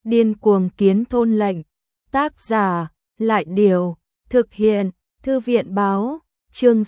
Điên cuồng kiến thôn lệnh. Tác giả, Lại Điều. Thực hiện, Thư viện Báo. Chương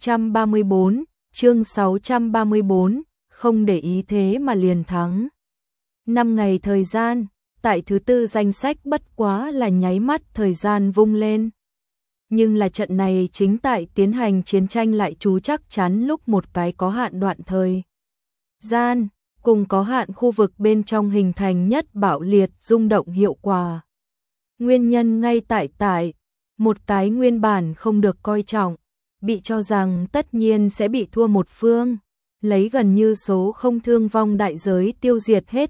634, không để ý thế mà liền thắng. 5 ngày thời gian, tại thứ tư danh sách bất quá là nháy mắt thời gian vung lên. Nhưng là trận này chính tại tiến hành chiến tranh lại chú chắc chắn lúc một cái có hạn đoạn thời gian, cùng có hạn khu vực bên trong hình thành nhất bạo liệt rung động hiệu quả. Nguyên nhân ngay tại một cái nguyên bản không được coi trọng, bị cho rằng tất nhiên sẽ bị thua một phương, lấy gần như số không thương vong đại giới tiêu diệt hết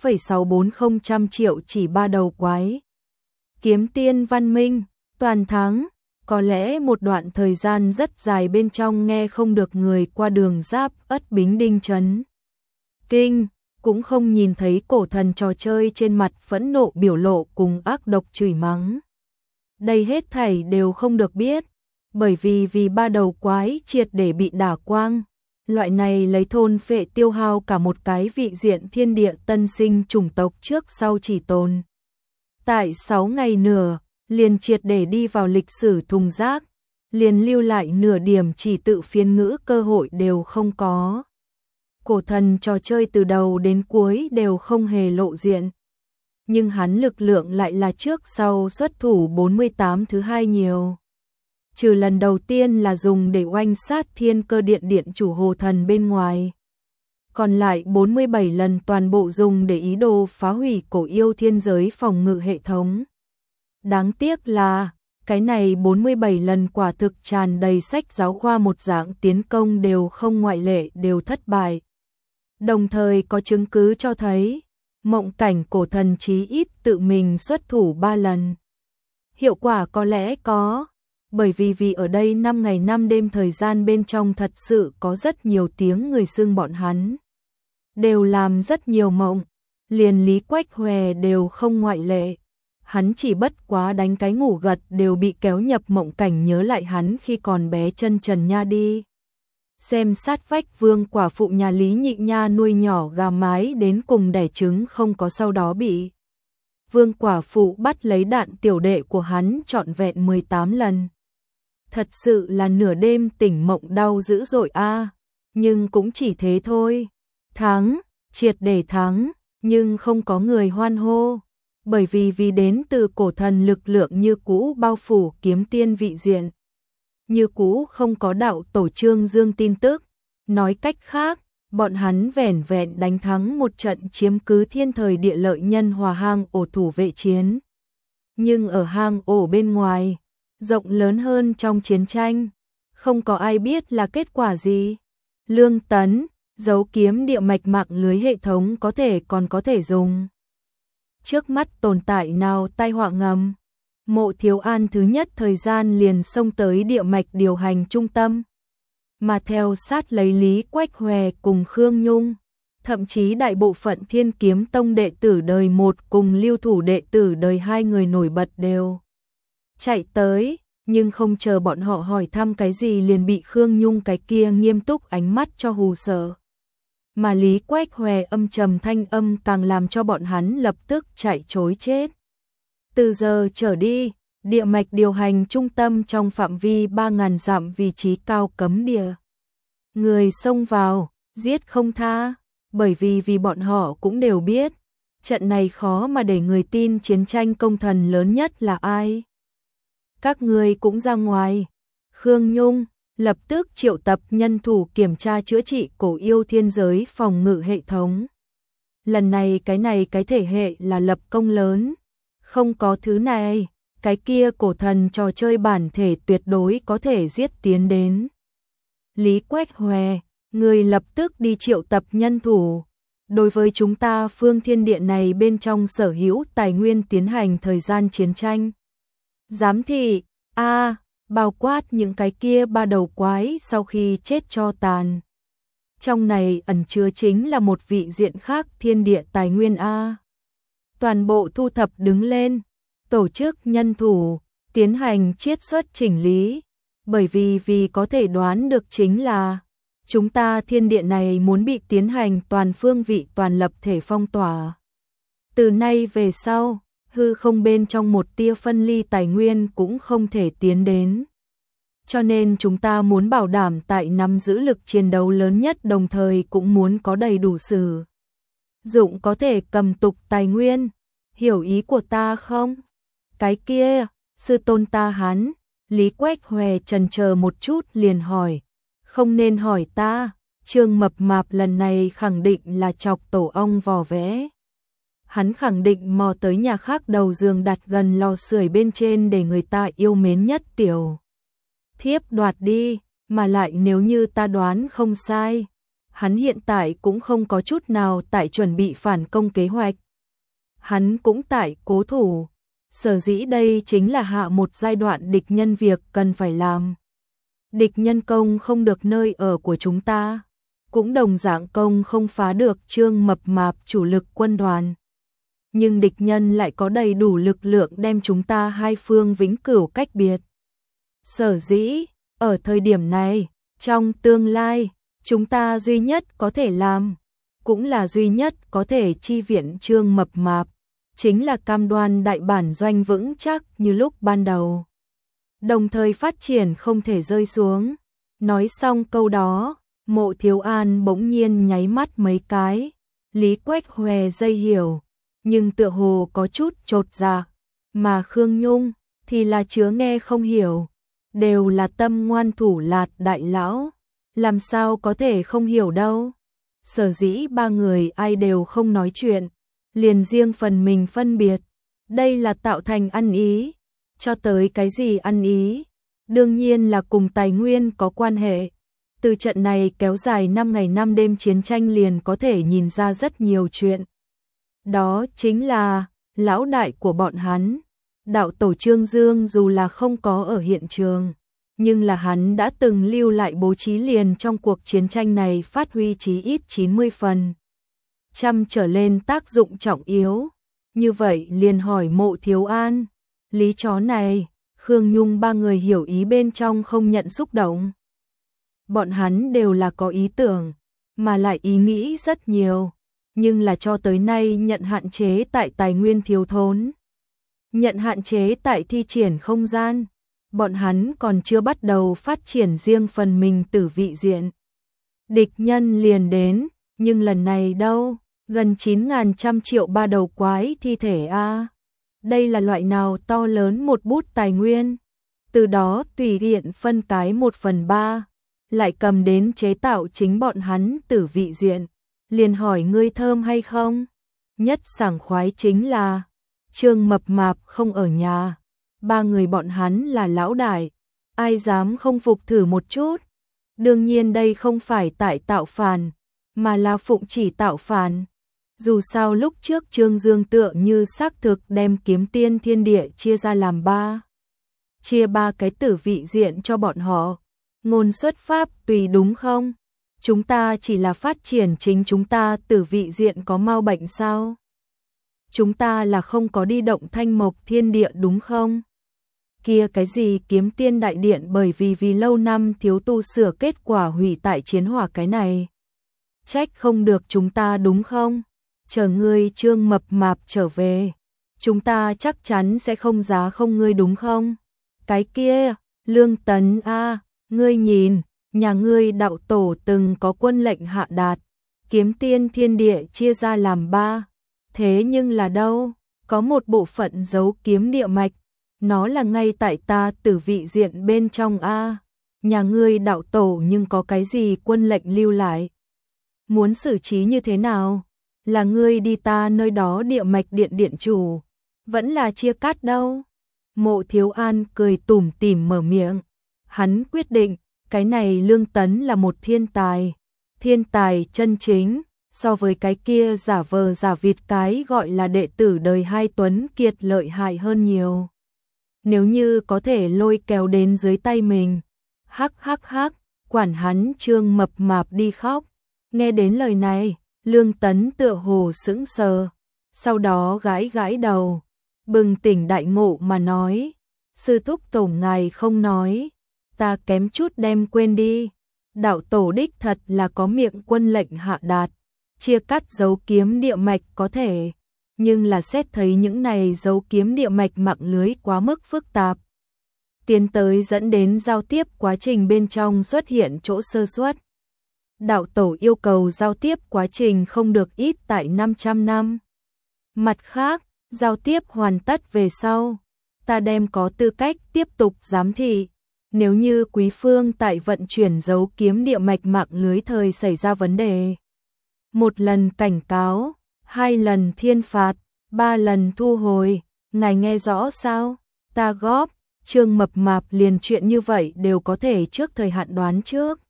8,640 triệu chỉ ba đầu quái. Kiếm tiên văn minh, toàn thắng, có lẽ một đoạn thời gian rất dài bên trong nghe không được người qua đường giáp ất bính đinh chấn kinh, cũng không nhìn thấy cổ thần trò chơi trên mặt phẫn nộ biểu lộ cùng ác độc chửi mắng. Đây hết thảy đều không được biết, bởi vì ba đầu quái triệt để bị đả quang. Loại này lấy thôn phệ tiêu hao cả một cái vị diện thiên địa tân sinh chủng tộc trước sau chỉ tồn tại 6 ngày nửa, liền triệt để đi vào lịch sử thùng rác, liền lưu lại nửa điểm chỉ tự phiên ngữ cơ hội đều không có. Cổ thần trò chơi từ đầu đến cuối đều không hề lộ diện, nhưng hắn lực lượng lại là trước sau xuất thủ 48 thứ hai nhiều. Trừ lần đầu tiên là dùng để oanh sát thiên cơ điện chủ hồ thần bên ngoài. Còn lại 47 lần toàn bộ dùng để ý đồ phá hủy cổ yêu thiên giới phòng ngự hệ thống. Đáng tiếc là, cái này 47 lần quả thực tràn đầy sách giáo khoa một dạng tiến công đều không ngoại lệ đều thất bại. Đồng thời có chứng cứ cho thấy, mộng cảnh cổ thần chí ít tự mình xuất thủ 3 lần. Hiệu quả có lẽ có, bởi vì ở đây 5 ngày 5 đêm thời gian bên trong thật sự có rất nhiều tiếng người xưng bọn hắn. Đều làm rất nhiều mộng, liền Lý Quách Hòe đều không ngoại lệ. Hắn chỉ bất quá đánh cái ngủ gật đều bị kéo nhập mộng cảnh nhớ lại hắn khi còn bé chân trần nha đi. Xem sát vách vương quả phụ nhà Lý Nhị Nha nuôi nhỏ gà mái đến cùng đẻ trứng không có sau đó bị vương quả phụ bắt lấy đạn tiểu đệ của hắn trọn vẹn 18 lần. Thật sự là nửa đêm tỉnh mộng đau dữ dội a, nhưng cũng chỉ thế thôi. Thắng, triệt để thắng, nhưng không có người hoan hô, bởi vì đến từ cổ thần lực lượng như cũ bao phủ kiếm tiên vị diện. Như cũ không có đạo tổ Trương Dương tin tức, nói cách khác, bọn hắn vẻn vẹn đánh thắng một trận chiếm cứ thiên thời địa lợi nhân hòa hang ổ thủ vệ chiến. Nhưng ở hang ổ bên ngoài, rộng lớn hơn trong chiến tranh, không có ai biết là kết quả gì. Lương tấn, dấu kiếm địa mạch mạng lưới hệ thống còn có thể dùng. Trước mắt tồn tại nào tai họa ngầm. Mộ Thiếu An thứ nhất thời gian liền xông tới địa mạch điều hành trung tâm, mà theo sát lấy Lý Quách Hòe cùng Khương Nhung, thậm chí đại bộ phận Thiên Kiếm Tông đệ tử đời 1 cùng lưu thủ đệ tử đời 2 người nổi bật đều chạy tới, nhưng không chờ bọn họ hỏi thăm cái gì liền bị Khương Nhung cái kia nghiêm túc ánh mắt cho hù sợ. Mà Lý Quách Hòe âm trầm thanh âm càng làm cho bọn hắn lập tức chạy trối chết. Từ giờ trở đi, địa mạch điều hành trung tâm trong phạm vi 3.000 dặm vị trí cao cấm địa. Người xông vào, giết không tha, bởi vì bọn họ cũng đều biết, trận này khó mà để người tin chiến tranh công thần lớn nhất là ai. Các người cũng ra ngoài. Khương Nhung lập tức triệu tập nhân thủ kiểm tra chữa trị cổ yêu thiên giới phòng ngự hệ thống. Lần này cái thể hệ là lập công lớn. Không có thứ này, cái kia cổ thần trò chơi bản thể tuyệt đối có thể giết tiến đến. Lý Quách Hòe, người lập tức đi triệu tập nhân thủ. Đối với chúng ta phương thiên địa này bên trong sở hữu tài nguyên tiến hành thời gian chiến tranh. Giám thị, bao quát những cái kia ba đầu quái sau khi chết cho tàn. Trong này ẩn chứa chính là một vị diện khác thiên địa tài nguyên a. Toàn bộ thu thập đứng lên, tổ chức nhân thủ, tiến hành chiết xuất chỉnh lý, bởi vì có thể đoán được chính là chúng ta thiên địa này muốn bị tiến hành toàn phương vị toàn lập thể phong tỏa. Từ nay về sau, hư không bên trong một tia phân ly tài nguyên cũng không thể tiến đến. Cho nên chúng ta muốn bảo đảm tại nắm giữ lực chiến đấu lớn nhất, đồng thời cũng muốn có đầy đủ sử dụng có thể cầm tục tài nguyên. Hiểu ý của ta không? Cái kia, sư tôn ta hắn. Lý Quách Hòe chần chờ một chút liền hỏi. Không nên hỏi ta. Trương Mập Mạp lần này khẳng định là chọc tổ ong vò vẽ. Hắn khẳng định mò tới nhà khác đầu giường đặt gần lò sưởi bên trên để người ta yêu mến nhất tiểu thiếp đoạt đi, mà lại nếu như ta đoán không sai, hắn hiện tại cũng không có chút nào tại chuẩn bị phản công kế hoạch. Hắn cũng tại cố thủ, sở dĩ đây chính là hạ một giai đoạn địch nhân việc cần phải làm. Địch nhân công không được nơi ở của chúng ta, cũng đồng dạng công không phá được Trương Mập Mạp chủ lực quân đoàn. Nhưng địch nhân lại có đầy đủ lực lượng đem chúng ta hai phương vĩnh cửu cách biệt. Sở dĩ, ở thời điểm này, trong tương lai, chúng ta duy nhất có thể làm, cũng là duy nhất có thể chi viện Trương Mập Mạp, chính là cam đoan đại bản doanh vững chắc như lúc ban đầu. Đồng thời phát triển không thể rơi xuống. Nói xong câu đó, Mộ Thiếu An bỗng nhiên nháy mắt mấy cái. Lý Quách Hòe dây hiểu, nhưng tựa hồ có chút chột dạ, mà Khương Nhung thì là chứa nghe không hiểu. Đều là tâm ngoan thủ lạt đại lão, làm sao có thể không hiểu đâu. Sở dĩ ba người ai đều không nói chuyện, liền riêng phần mình phân biệt. Đây là tạo thành ăn ý. Cho tới cái gì ăn ý? Đương nhiên là cùng tài nguyên có quan hệ. Từ trận này kéo dài 5 ngày 5 đêm chiến tranh liền có thể nhìn ra rất nhiều chuyện. Đó chính là lão đại của bọn hắn. Đạo tổ Trương Dương dù là không có ở hiện trường, nhưng là hắn đã từng lưu lại bố trí liền trong cuộc chiến tranh này phát huy chí ít 90% trở lên tác dụng trọng yếu. Như vậy liền hỏi Mộ Thiếu An, lý chó này, Khương Nhung ba người hiểu ý bên trong không nhận xúc động. Bọn hắn đều là có ý tưởng, mà lại ý nghĩ rất nhiều, nhưng là cho tới nay nhận hạn chế tại tài nguyên thiếu thốn. Nhận hạn chế tại thi triển không gian, bọn hắn còn chưa bắt đầu phát triển riêng phần mình tử vị diện. Địch nhân liền đến, nhưng lần này đâu, gần 9.100 triệu ba đầu quái thi thể a. Đây là loại nào to lớn một bút tài nguyên, từ đó tùy tiện phân cái 1/3, lại cầm đến chế tạo chính bọn hắn tử vị diện. Liền hỏi ngươi thơm hay không? Nhất sảng khoái chính là Trương Mập Mạp không ở nhà, ba người bọn hắn là lão đại, ai dám không phục thử một chút. Đương nhiên đây không phải tại tạo phản, mà là phụng chỉ tạo phản. Dù sao lúc trước Trương Dương tựa như xác thực đem Kiếm Tiên Thiên Địa chia ra làm chia ba cái tử vị diện cho bọn họ. Ngôn xuất pháp tùy đúng không? Chúng ta chỉ là phát triển chính chúng ta tử vị diện có mau bệnh sao? Chúng ta là không có đi động Thanh Mộc Thiên Địa đúng không? Kia cái gì Kiếm Tiên Đại Điện bởi vì lâu năm thiếu tu sửa kết quả hủy tại chiến hỏa cái này. Trách không được chúng ta đúng không? Chờ ngươi Trương Mập Mạp trở về, chúng ta chắc chắn sẽ không giá không ngươi đúng không? Cái kia, Lương Tấn a, ngươi nhìn, nhà ngươi đạo tổ từng có quân lệnh hạ đạt, Kiếm Tiên Thiên Địa chia ra làm 3. Thế nhưng là đâu, có một bộ phận giấu kiếm địa mạch, nó là ngay tại ta tử vị diện bên trong a. Nhà ngươi đạo tổ nhưng có cái gì quân lệnh lưu lại? Muốn xử trí như thế nào? Là ngươi đi ta nơi đó địa mạch điện điện chủ, vẫn là chia cắt đâu? Mộ Thiếu An cười tủm tỉm mở miệng, hắn quyết định, cái này Lương Tấn là một thiên tài chân chính. So với cái kia giả vờ giả vịt cái gọi là đệ tử đời hai Tuấn Kiệt lợi hại hơn nhiều. Nếu như có thể lôi kéo đến dưới tay mình, hắc, quản hắn Trương Mập Mạp đi khóc. Nghe đến lời này, Lương Tấn tựa hồ sững sờ, sau đó gãi đầu, bừng tỉnh đại ngộ mà nói, sư thúc tổ ngài không nói, ta kém chút đem quên đi. Đạo tổ đích thật là có miệng quân lệnh hạ đạt, chia cắt dấu kiếm địa mạch có thể, nhưng là xét thấy những này dấu kiếm địa mạch mạng lưới quá mức phức tạp, tiến tới dẫn đến giao tiếp quá trình bên trong xuất hiện chỗ sơ suất. Đạo tổ yêu cầu giao tiếp quá trình không được ít tại 500 năm. Mặt khác, giao tiếp hoàn tất về sau, ta đem có tư cách tiếp tục giám thị. Nếu như quý phương tại vận chuyển dấu kiếm địa mạch mạng lưới thời xảy ra vấn đề, 1 lần cảnh cáo, 2 lần thiên phạt, 3 lần thu hồi, ngài nghe rõ sao? Ta góp, Trương Mập Mạp liền chuyện như vậy đều có thể trước thời hạn đoán trước.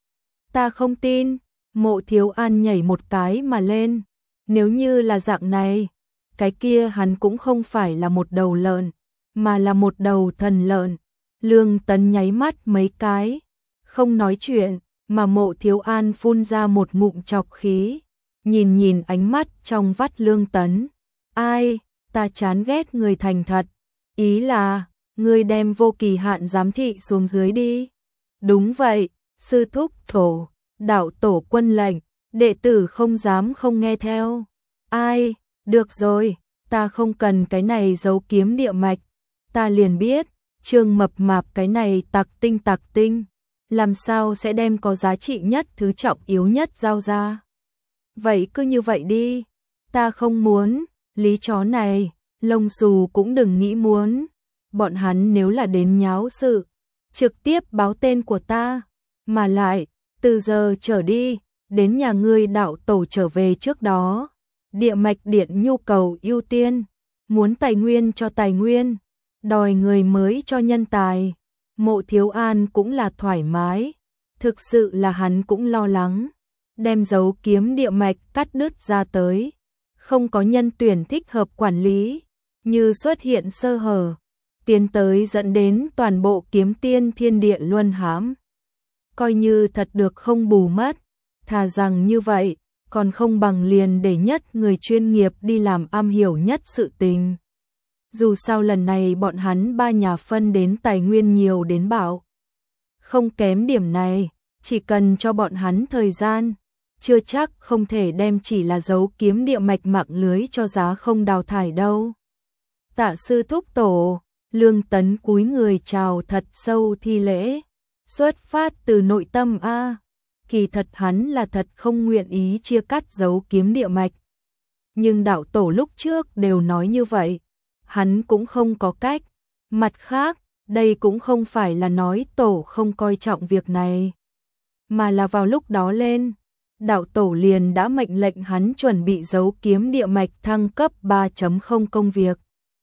Ta không tin. Mộ Thiếu An nhảy một cái mà lên. Nếu như là dạng này, cái kia hắn cũng không phải là một đầu lợn, mà là một đầu thần lợn. Lương Tấn nháy mắt mấy cái, không nói chuyện, mà Mộ Thiếu An phun ra một ngụm trọc khí, nhìn ánh mắt trong vắt Lương Tấn. Ai, ta chán ghét người thành thật, ý là, ngươi đem vô kỳ hạn giám thị xuống dưới đi. Đúng vậy, sư thúc thổ, đạo tổ quân lệnh, đệ tử không dám không nghe theo. Ai, được rồi, ta không cần cái này giấu kiếm địa mạch, ta liền biết, Trương Mập Mạp cái này tặc tinh, làm sao sẽ đem có giá trị nhất thứ trọng yếu nhất giao ra. Vậy cứ như vậy đi, ta không muốn, lý chó này, lông xù cũng đừng nghĩ muốn. Bọn hắn nếu là đến nháo sự, trực tiếp báo tên của ta, mà lại, từ giờ trở đi, đến nhà ngươi đạo tổ trở về trước đó, địa mạch điện nhu cầu ưu tiên, muốn tài nguyên cho tài nguyên, đòi người mới cho nhân tài. Mộ Thiếu An cũng là thoải mái, thực sự là hắn cũng lo lắng, đem dấu kiếm địa mạch cắt đứt ra tới, không có nhân tuyển thích hợp quản lý, như xuất hiện sơ hở, tiến tới dẫn đến toàn bộ kiếm tiên thiên địa luân hãm. Coi như thật được không bù mất, thà rằng như vậy, còn không bằng liền để nhất người chuyên nghiệp đi làm am hiểu nhất sự tình. Dù sao lần này bọn hắn 3 nhà phân đến tài nguyên nhiều đến bạo. Không kém điểm này, chỉ cần cho bọn hắn thời gian, chưa chắc không thể đem chỉ là dấu kiếm địa mạch mạng lưới cho giá không đào thải đâu. Tạ sư thúc tổ, Lương Tấn cúi người chào thật sâu thi lễ, xuất phát từ nội tâm a. Kỳ thật hắn là thật không nguyện ý chia cắt dấu kiếm địa mạch. Nhưng đạo tổ lúc trước đều nói như vậy, hắn cũng không có cách. Mặt khác, đây cũng không phải là nói tổ không coi trọng việc này, mà là vào lúc đó lên, đạo tổ liền đã mệnh lệnh hắn chuẩn bị dấu kiếm địa mạch thăng cấp 3.0 công việc.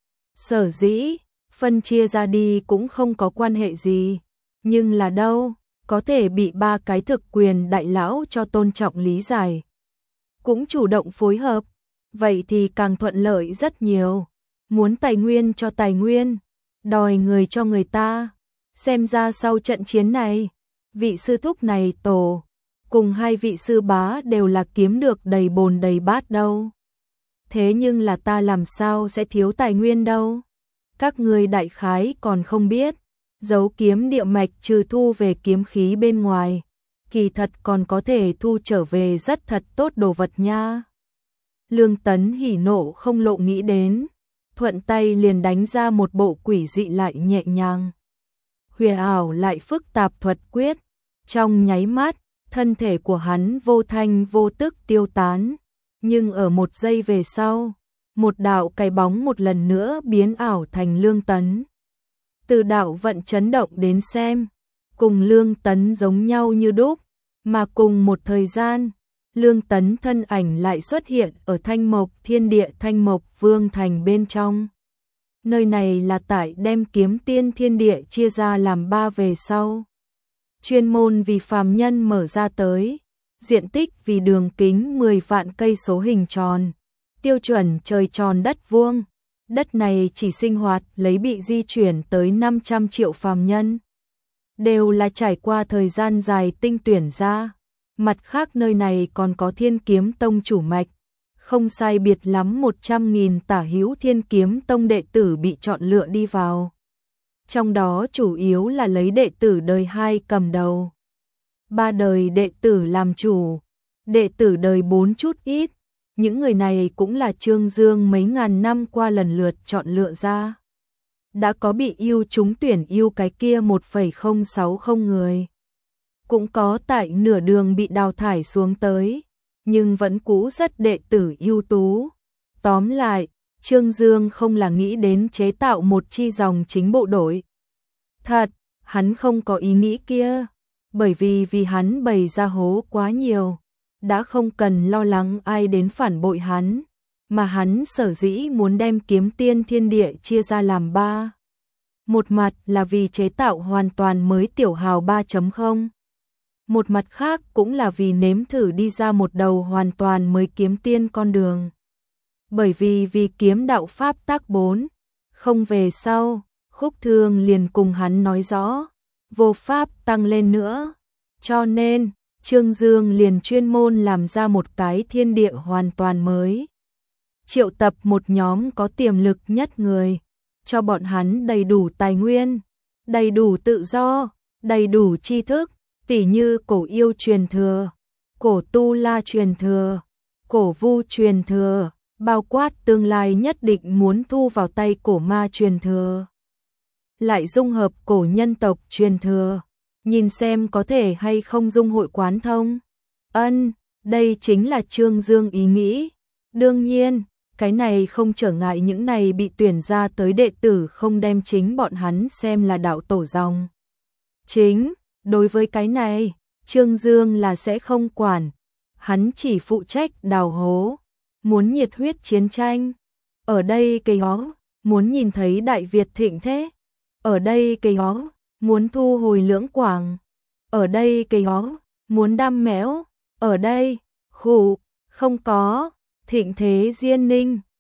Sở dĩ, phân chia ra đi cũng không có quan hệ gì, nhưng là đâu, có thể bị 3 cái thực quyền đại lão cho tôn trọng lý giải, cũng chủ động phối hợp, vậy thì càng thuận lợi rất nhiều. Muốn tài nguyên cho tài nguyên, đòi người cho người ta. Xem ra sau trận chiến này, vị sư thúc này tổ, cùng 2 vị sư bá đều là kiếm được đầy bồn đầy bát đâu. Thế nhưng là ta làm sao sẽ thiếu tài nguyên đâu. Các người đại khái còn không biết, dấu kiếm địa mạch trừ thu về kiếm khí bên ngoài, kỳ thật còn có thể thu trở về rất thật tốt đồ vật nha. Lương Tấn hỉ nộ không lộ nghĩ đến, thuận tay liền đánh ra một bộ quỷ dị lại nhẹ nhàng, huyền ảo lại phức tạp thuật quyết. Trong nháy mắt, thân thể của hắn vô thanh vô tức tiêu tán, nhưng ở một giây về sau, một đạo cái bóng một lần nữa biến ảo thành Lương Tấn. Từ đạo vận chấn động đến xem, cùng Lương Tấn giống nhau như đúc, mà cùng một thời gian, Lương Tấn thân ảnh lại xuất hiện ở Thanh Mộc Thiên Địa Thanh Mộc Vương Thành bên trong. Nơi này là tại đem kiếm tiên thiên địa chia ra làm 3 về sau. Chuyên môn vì phàm nhân mở ra tới, diện tích vì đường kính 10 vạn cây số hình tròn, tiêu chuẩn trời tròn đất vuông. Đất này chỉ sinh hoạt lấy bị di chuyển tới 500 triệu phàm nhân. Đều là trải qua thời gian dài tinh tuyển ra. Mặt khác nơi này còn có Thiên Kiếm Tông chủ mạch, không sai biệt lắm 100.000 tả hữu Thiên Kiếm Tông đệ tử bị chọn lựa đi vào. Trong đó chủ yếu là lấy đệ tử đời 2 cầm đầu, 3 đời đệ tử làm chủ, đệ tử đời 4 chút ít, những người này cũng là Trương Dương mấy ngàn năm qua lần lượt chọn lựa ra. Đã có bị yêu trúng tuyển yêu cái kia 1,060 người. Cũng có tại nửa đường bị đào thải xuống tới, nhưng vẫn cũ rất đệ tử ưu tú. Tóm lại, Trương Dương không là nghĩ đến chế tạo một chi dòng chính bộ đội. Thật, hắn không có ý nghĩ kia, bởi vì hắn bày ra hố quá nhiều, đã không cần lo lắng ai đến phản bội hắn, mà hắn sở dĩ muốn đem Kiếm Tiên Thiên Địa chia ra làm 3. Một mặt là vì chế tạo hoàn toàn mới tiểu hào 3.0. Một mặt khác cũng là vì nếm thử đi ra một đầu hoàn toàn mới kiếm tiên con đường. Bởi vì kiếm đạo pháp tác 4, không về sau, Khúc Thương liền cùng hắn nói rõ, vô pháp tăng lên nữa. Cho nên, Trương Dương liền chuyên môn làm ra một cái thiên địa hoàn toàn mới. Triệu tập một nhóm có tiềm lực nhất người, cho bọn hắn đầy đủ tài nguyên, đầy đủ tự do, đầy đủ tri thức, tỉ như cổ yêu truyền thừa, cổ tu la truyền thừa, cổ vu truyền thừa, bao quát tương lai nhất định muốn thu vào tay cổ ma truyền thừa. Lại dung hợp cổ nhân tộc truyền thừa, nhìn xem có thể hay không dung hội quán thông. Đây chính là Trương Dương ý nghĩ. Đương nhiên, cái này không trở ngại những này bị tuyển ra tới đệ tử không đem chính bọn hắn xem là đạo tổ dòng. Chính, đối với cái này, Trương Dương là sẽ không quản, hắn chỉ phụ trách đào hố, muốn nhiệt huyết chiến tranh. Ở đây cây hó, muốn nhìn thấy Đại Việt thịnh thế. Ở đây cây hó, muốn thu hồi Lưỡng Quảng. Ở đây cây hó, muốn đam mẽo. Ở đây, không có, thịnh thế Diên Ninh.